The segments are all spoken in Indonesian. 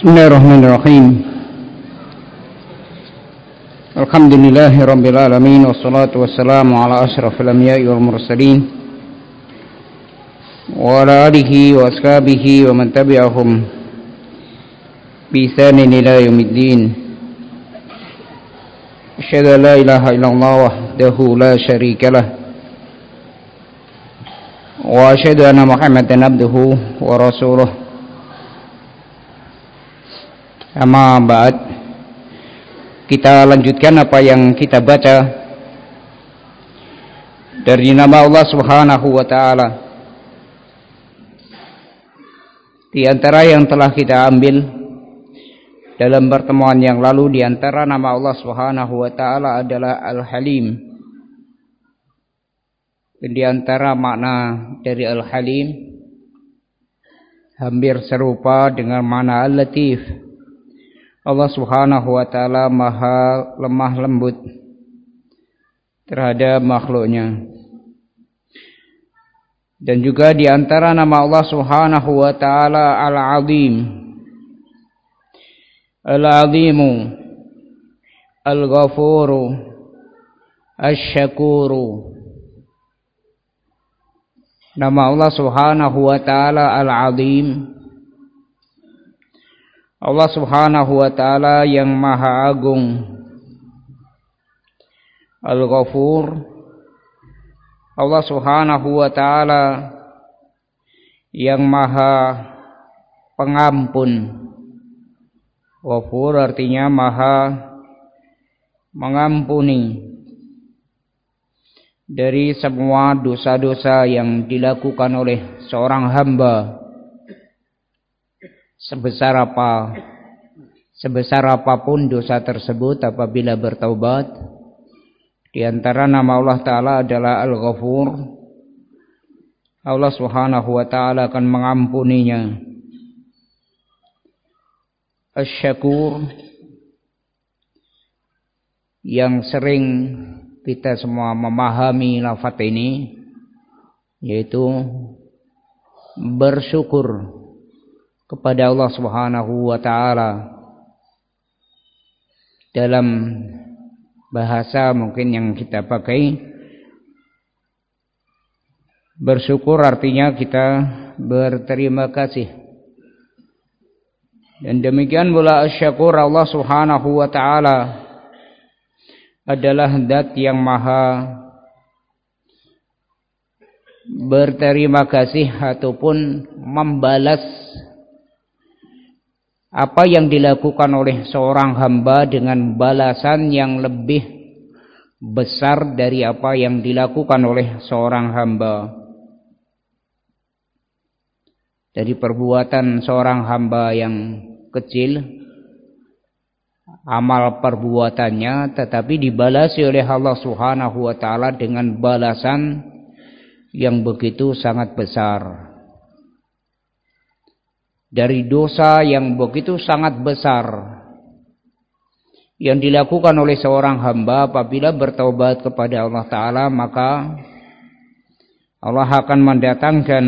Bismillahirrahmanirrahim. Alhamdulillahirabbil alamin wassalatu wassalamu ala asyrafil anbiya'i wal mursalin wa ala alihi wa ashabihi wa man tabi'ahum bi ihsanin ila yaumiddin. Asyhadu an la ilaha illallah wahdahu la syarika lah wa asyhadu anna Muhammadan abduhu wa rasuluh. Amma ba'd, kita lanjutkan apa yang kita baca dari nama Allah Subhanahu wa taala. Di antara yang telah kita ambil dalam pertemuan yang lalu, di antara nama Allah Subhanahu wa taala adalah Al-Halim. Dan di antara makna dari Al-Halim hampir serupa dengan makna Al-Latif. Allah Subhanahu wa taala maha lemah lembut terhadap makhluknya. Dan juga di antara nama Allah Subhanahu wa taala Al-Azim. Al-Azimu, Al-Ghafuru, Asy-Syakuru. Nama Allah Subhanahu wa taala Al-Azim, Allah Subhanahu wa taala yang maha agung. Al-Ghafur, Allah Subhanahu wa taala yang maha pengampun. Ghafur artinya maha mengampuni dari semua dosa-dosa yang dilakukan oleh seorang hamba. Sebesar apapun dosa tersebut, apabila bertaubat, di antara nama Allah Ta'ala adalah Al-Ghafur, Allah Subhanahu wa Ta'ala akan mengampuninya. Asy-Syakur, yang sering kita semua memahami lafaz ini, yaitu bersyukur kepada Allah Subhanahu wa taala. Dalam bahasa mungkin yang kita pakai, bersyukur artinya kita berterima kasih. Dan demikian pula asy-syakur, Allah Subhanahu wa taala adalah zat yang maha berterima kasih ataupun membalas apa yang dilakukan oleh seorang hamba dengan balasan yang lebih besar dari apa yang dilakukan oleh seorang hamba. Dari perbuatan seorang hamba yang kecil, amal perbuatannya, tetapi dibalasi oleh Allah Subhanahu wa taala dengan balasan yang begitu sangat besar. Dari dosa yang begitu sangat besar yang dilakukan oleh seorang hamba, apabila bertaubat kepada Allah Ta'ala, maka Allah akan mendatangkan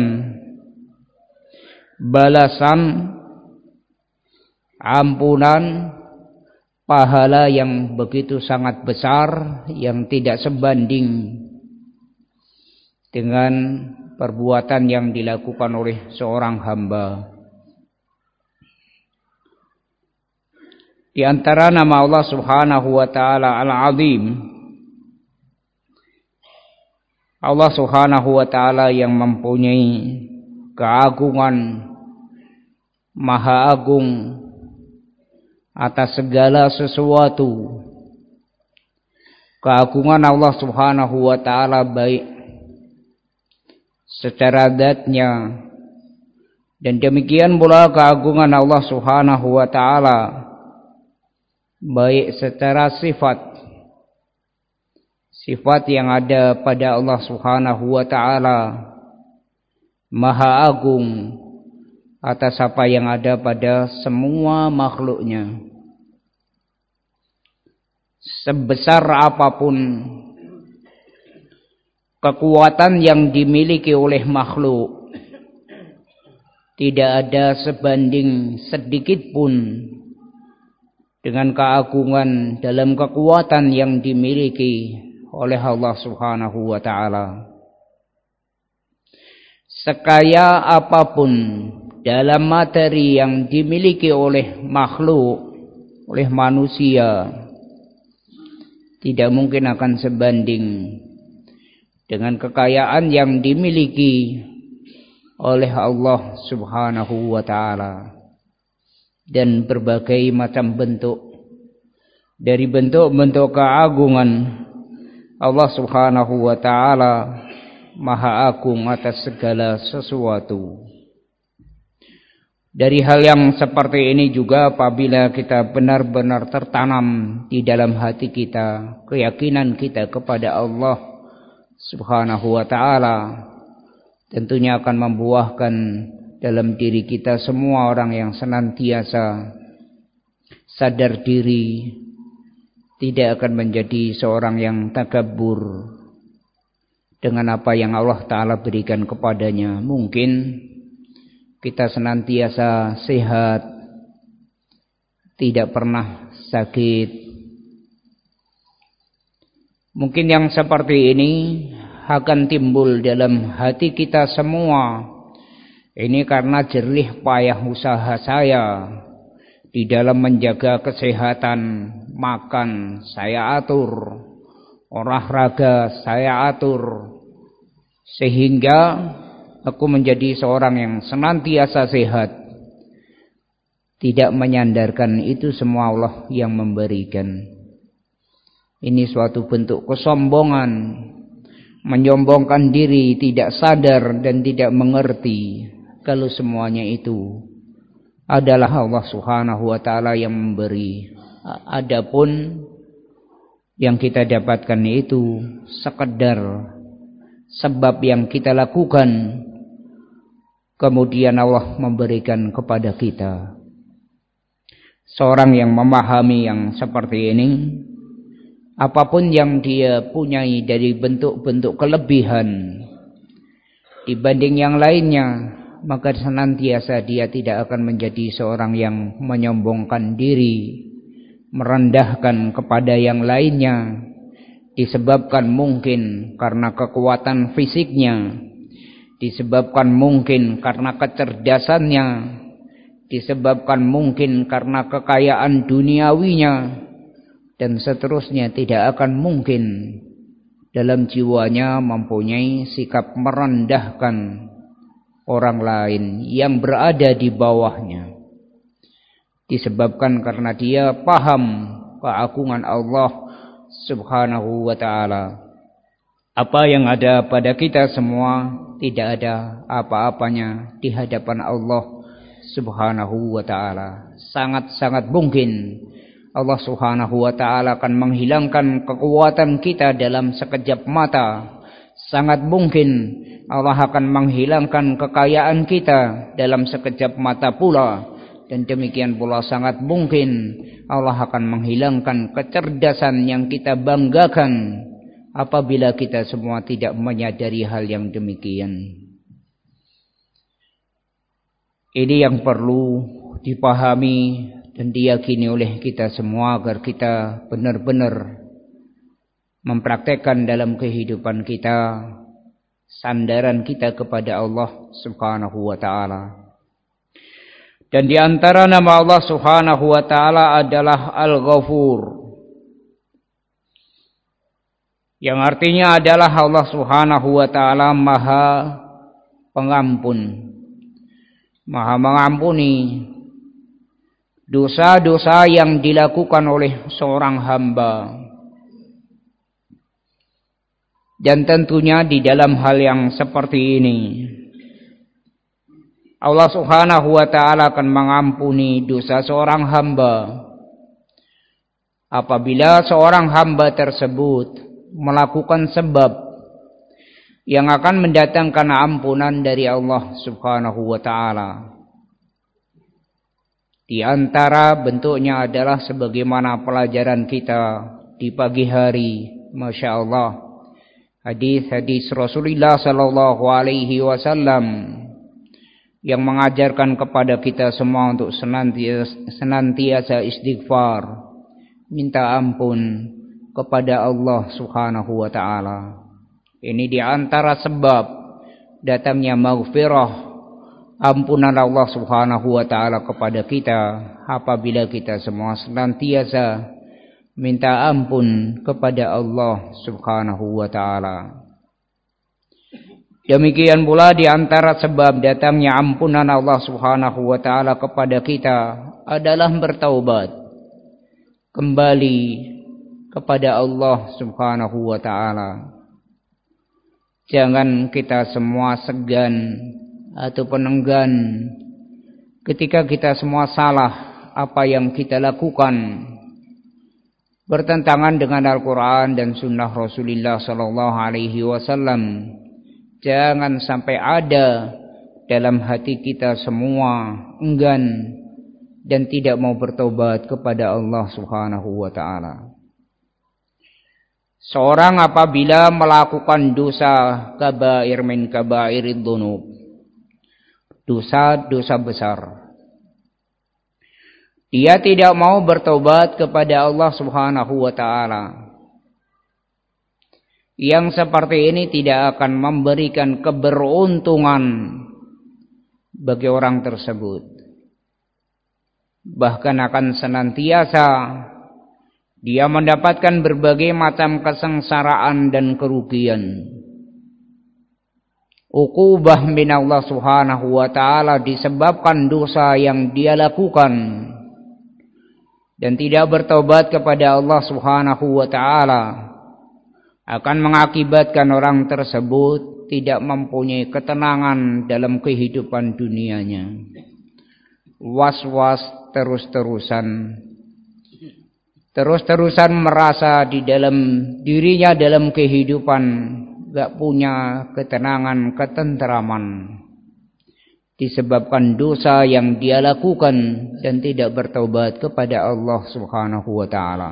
balasan, ampunan, pahala yang begitu sangat besar, yang tidak sebanding dengan perbuatan yang dilakukan oleh seorang hamba. Di antara nama Allah Subhanahu wa taala Al-Azim, Allah Subhanahu wa taala yang mempunyai keagungan, maha agung atas segala sesuatu. Keagungan Allah Subhanahu wa taala baik secara zatnya, dan demikian pula keagungan Allah Subhanahu wa taala baik secara sifat yang ada pada Allah Subhanahu wa taala, maha agung atas apa yang ada pada semua makhluknya. Sebesar apapun kekuatan yang dimiliki oleh makhluk, tidak ada sebanding sedikit pun dengan keagungan dalam kekuatan yang dimiliki oleh Allah Subhanahu wa taala. Sekaya apapun dalam materi yang dimiliki oleh makhluk, oleh manusia, tidak mungkin akan sebanding dengan kekayaan yang dimiliki oleh Allah Subhanahu wa taala. Dan berbagai macam bentuk dari bentuk-bentuk keagungan Allah Subhanahu wa taala Maha Agung atas segala sesuatu. Dari hal yang seperti ini juga apabila kita benar-benar tertanam di dalam hati kita keyakinan kita kepada Allah Subhanahu wa taala, tentunya akan membuahkan dalam diri kita semua orang yang senantiasa sadar diri, tidak akan menjadi seorang yang takabur dengan apa yang Allah Ta'ala berikan kepadanya. Mungkin kita senantiasa sehat, tidak pernah sakit. Mungkin yang seperti ini akan timbul dalam hati kita semua. Ini karena jerih payah usaha saya di dalam menjaga kesehatan, makan saya atur, olahraga saya atur, sehingga aku menjadi seorang yang senantiasa sehat. Tidak menyandarkan itu semua Allah yang memberikan. Ini suatu bentuk kesombongan, menyombongkan diri, tidak sadar dan tidak mengerti kalau semuanya itu adalah Allah Subhanahu wa taala yang memberi. Adapun yang kita dapatkan itu sekedar sebab yang kita lakukan, kemudian Allah memberikan kepada kita. Seorang yang memahami yang seperti ini, apapun yang dia punyai dari bentuk-bentuk kelebihan dibanding yang lainnya, maka senantiasa dia tidak akan menjadi seorang yang menyombongkan diri, merendahkan kepada yang lainnya, disebabkan mungkin karena kekuatan fisiknya, disebabkan mungkin karena kecerdasannya, disebabkan mungkin karena kekayaan duniawinya, dan seterusnya. Tidak akan mungkin dalam jiwanya mempunyai sikap merendahkan orang lain yang berada di bawahnya, disebabkan karena dia paham keagungan Allah Subhanahu wa taala. Apa yang ada pada kita semua tidak ada apa-apanya di hadapan Allah Subhanahu wa taala. Sangat-sangat mungkin Allah Subhanahu wa taala akan menghilangkan kekuatan kita dalam sekejap mata. Sangat mungkin Allah akan menghilangkan kekayaan kita dalam sekejap mata pula. Dan demikian pula sangat mungkin Allah akan menghilangkan kecerdasan yang kita banggakan apabila kita semua tidak menyadari hal yang demikian. Ini yang perlu dipahami dan diyakini oleh kita semua agar kita benar-benar mempraktekkan dalam kehidupan kita sandaran kita kepada Allah Subhanahu wa taala. Dan di antara nama Allah Subhanahu wa taala adalah Al-Ghafur, yang artinya adalah Allah Subhanahu wa taala Maha Pengampun, Maha mengampuni dosa-dosa yang dilakukan oleh seorang hamba. Dan tentunya di dalam hal yang seperti ini Allah Subhanahu wa taala akan mengampuni dosa seorang hamba apabila seorang hamba tersebut melakukan sebab yang akan mendatangkan ampunan dari Allah Subhanahu wa taala. Di antara bentuknya adalah sebagaimana pelajaran kita di pagi hari, Masya Allah, hadis-hadis Rasulullah sallallahu alaihi wasallam yang mengajarkan kepada kita semua untuk senantiasa istighfar, minta ampun kepada Allah Subhanahu wa taala. Ini di antara sebab datangnya maghfirah, ampunan Allah Subhanahu wa taala kepada kita apabila kita semua senantiasa minta ampun kepada Allah Subhanahu wa taala. Demikian pula di antara sebab datangnya ampunan Allah Subhanahu wa taala kepada kita adalah bertaubat, kembali kepada Allah Subhanahu wa taala. Jangan kita semua segan ataupun enggan ketika kita semua salah apa yang kita lakukan bertentangan dengan Al-Quran dan Sunnah Rasulullah sallallahu alaihi wasallam. Jangan sampai ada dalam hati kita semua enggan dan tidak mau bertobat kepada Allah Subhanahu wa taala. Seorang apabila melakukan dosa kabair min kabairid dzunub, dosa-dosa besar, dia tidak mau bertobat kepada Allah Subhanahu wa taala, yang seperti ini tidak akan memberikan keberuntungan bagi orang tersebut. Bahkan akan senantiasa dia mendapatkan berbagai macam kesengsaraan dan kerugian. Uqubah min Allah Subhanahu wa taala disebabkan dosa yang dia lakukan dan tidak bertobat kepada Allah Subhanahu wa taala akan mengakibatkan orang tersebut tidak mempunyai ketenangan dalam kehidupan dunianya. Was-was terus-terusan merasa di dalam dirinya dalam kehidupan gak punya ketenangan, ketenteraman disebabkan dosa yang dia lakukan dan tidak bertobat kepada Allah Subhanahu wa taala.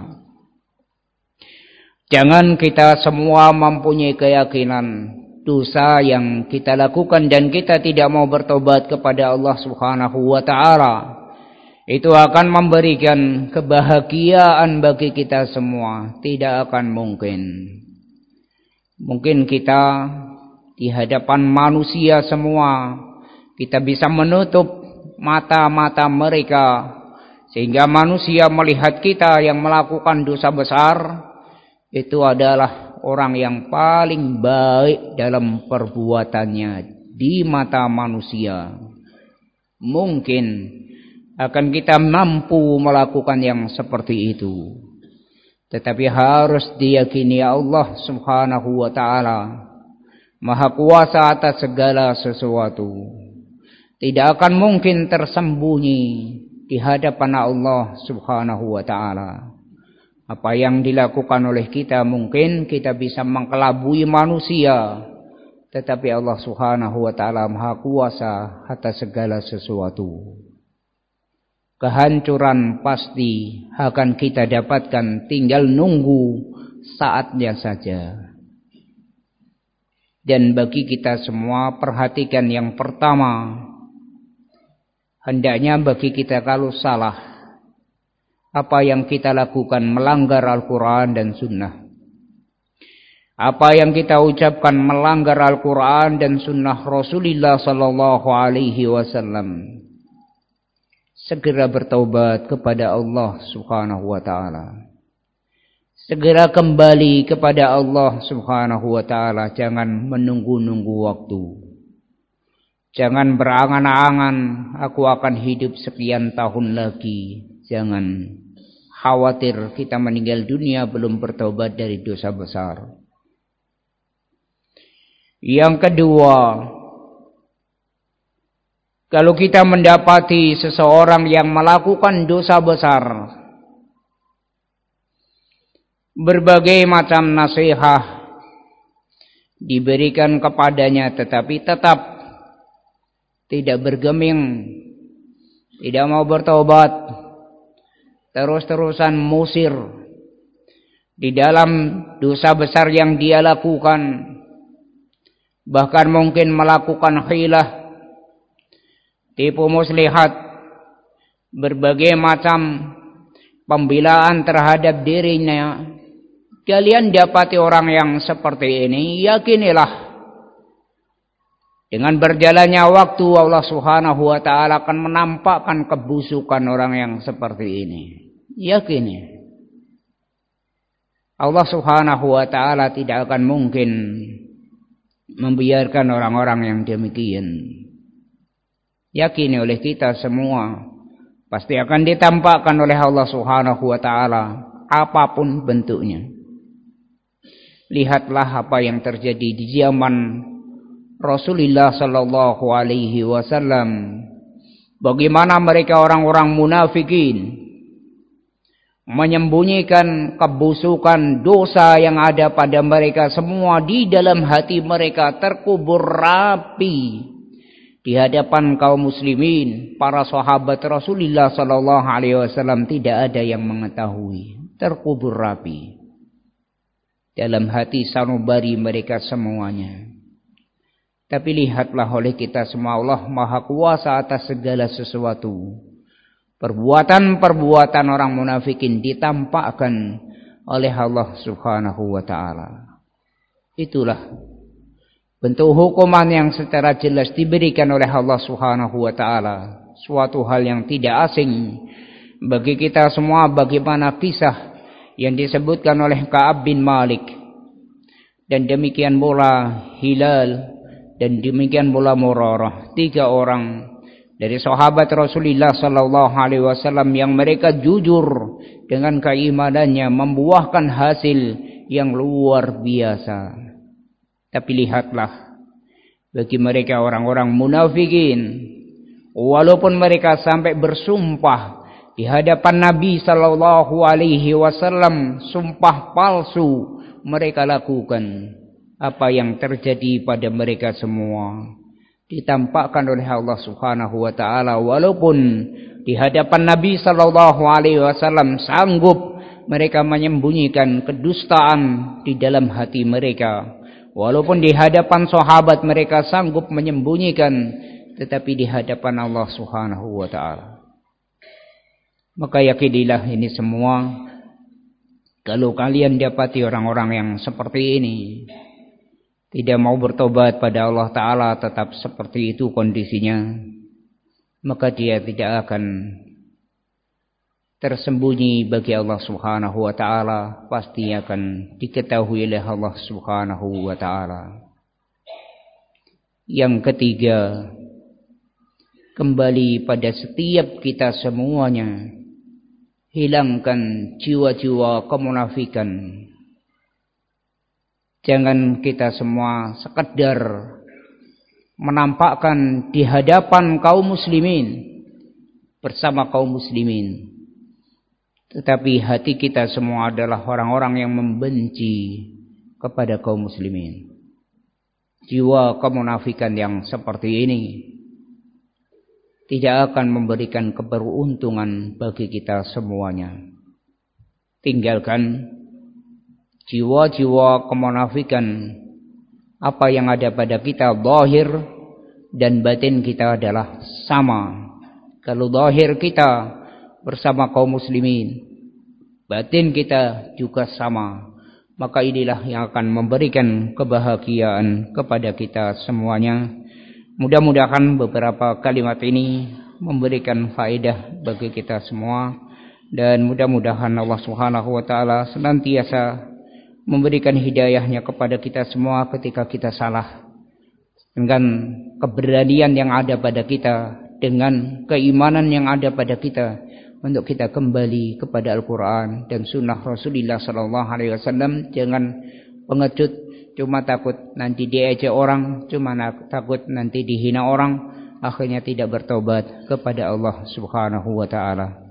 Jangan kita semua mempunyai keyakinan dosa yang kita lakukan dan kita tidak mau bertobat kepada Allah Subhanahu wa taala itu akan memberikan kebahagiaan bagi kita semua. Tidak akan mungkin. Mungkin kita di hadapan manusia semua kita bisa menutup mata-mata mereka sehingga manusia melihat kita yang melakukan dosa besar itu adalah orang yang paling baik dalam perbuatannya di mata manusia. Mungkin akan kita mampu melakukan yang seperti itu. Tetapi harus diyakini Allah Subhanahu wa taala Maha Kuasa atas segala sesuatu. Tidak akan mungkin tersembunyi di hadapan Allah Subhanahu wa taala. Apa yang dilakukan oleh kita mungkin kita bisa mengkelabui manusia, tetapi Allah Subhanahu wa taala Maha Kuasa atas segala sesuatu. Kehancuran pasti akan kita dapatkan, tinggal nunggu saatnya saja. Dan bagi kita semua perhatikan yang pertama, hendaknya bagi kita kalau salah apa yang kita lakukan melanggar Al-Quran dan Sunnah, apa yang kita ucapkan melanggar Al-Quran dan Sunnah Rasulullah sallallahu alaihi wasallam, segera bertaubat kepada Allah Subhanahu wa taala. Segera kembali kepada Allah Subhanahu wa taala, jangan menunggu-nunggu waktu. Jangan berangan-angan aku akan hidup sekian tahun lagi. Jangan khawatir kita meninggal dunia belum bertobat dari dosa besar. Yang kedua, kalau kita mendapati seseorang yang melakukan dosa besar, berbagai macam nasihat diberikan kepadanya tetapi tetap tidak bergeming, tidak mau bertobat, terus-terusan musir di dalam dosa besar yang dia lakukan, bahkan mungkin melakukan khilah, tipu muslihat, berbagai macam pembelaan terhadap dirinya. Kalian dapati orang yang seperti ini, yakinilah dengan berjalannya waktu Allah Subhanahu wa taala akan menampakkan kebusukan orang yang seperti ini. Yakini Allah Subhanahu wa taala tidak akan mungkin membiarkan orang-orang yang demikian. Yakini oleh kita semua, pasti akan ditampakkan oleh Allah Subhanahu wa taala apapun bentuknya. Lihatlah apa yang terjadi di zaman Rasulullah sallallahu alaihi wasallam. Bagaimana mereka orang-orang munafikin menyembunyikan kebusukan dosa yang ada pada mereka semua di dalam hati mereka, terkubur rapi di hadapan kaum muslimin. Para sahabat Rasulullah sallallahu alaihi wasallam tidak ada yang mengetahui, terkubur rapi dalam hati sanubari mereka semuanya. Tapi lihatlah oleh kita semua, Allah Maha Kuasa atas segala sesuatu. Perbuatan-perbuatan orang munafikin ditampakkan oleh Allah Subhanahu wa taala. Itulah bentuk hukuman yang secara jelas diberikan oleh Allah Subhanahu wa taala. Suatu hal yang tidak asing bagi kita semua, bagaimana kisah yang disebutkan oleh Ka'ab bin Malik, dan demikian pula Hilal, dan demikian pula Murarah, 3 orang dari sahabat Rasulullah sallallahu alaihi wasallam yang mereka jujur dengan keimanannya, membuahkan hasil yang luar biasa. Tapi lihatlah bagi mereka orang-orang munafikin, walaupun mereka sampai bersumpah di hadapan Nabi sallallahu alaihi wasallam, sumpah palsu mereka lakukan. Apa yang terjadi pada mereka semua ditampakkan oleh Allah Subhanahu wa taala, walaupun di hadapan Nabi sallallahu alaihi wasallam sanggup mereka menyembunyikan kedustaan di dalam hati mereka, walaupun di hadapan sahabat mereka sanggup menyembunyikan, tetapi di hadapan Allah Subhanahu wa taala. Maka yakinilah ini semua, kalau kalian dapati orang-orang yang seperti ini tidak mau bertobat pada Allah Ta'ala, tetap seperti itu kondisinya, maka dia tidak akan tersembunyi bagi Allah Subhanahu wa Ta'ala, pasti akan diketahui oleh Allah Subhanahu wa Ta'ala. Yang ketiga, kembali pada setiap kita semuanya, hilangkan jiwa-jiwa kemunafikan. Jangan kita semua sekedar menampakkan di hadapan kaum muslimin, bersama kaum muslimin, tetapi hati kita semua adalah orang-orang yang membenci kepada kaum muslimin. Jiwa kemunafikan yang seperti ini tidak akan memberikan keberuntungan bagi kita semuanya. Tinggalkan jiwa-jiwa kemunafikan. Apa yang ada pada kita, zahir dan batin kita adalah sama. Kalau zahir kita bersama kaum muslimin, batin kita juga sama, maka inilah yang akan memberikan kebahagiaan kepada kita semuanya. Mudah-mudahan beberapa kalimat ini memberikan faedah bagi kita semua, dan mudah-mudahan Allah Subhanahu wa taala senantiasa memberikan hidayahnya kepada kita semua ketika kita salah, dengan keberanian yang ada pada kita, dengan keimanan yang ada pada kita, untuk kita kembali kepada Al-Quran dan Sunnah Rasulullah Sallallahu Alaihi Wasallam. Jangan pengecut, cuma takut nanti diejek orang, cuma takut nanti dihina orang, akhirnya tidak bertobat kepada Allah Subhanahu wa taala.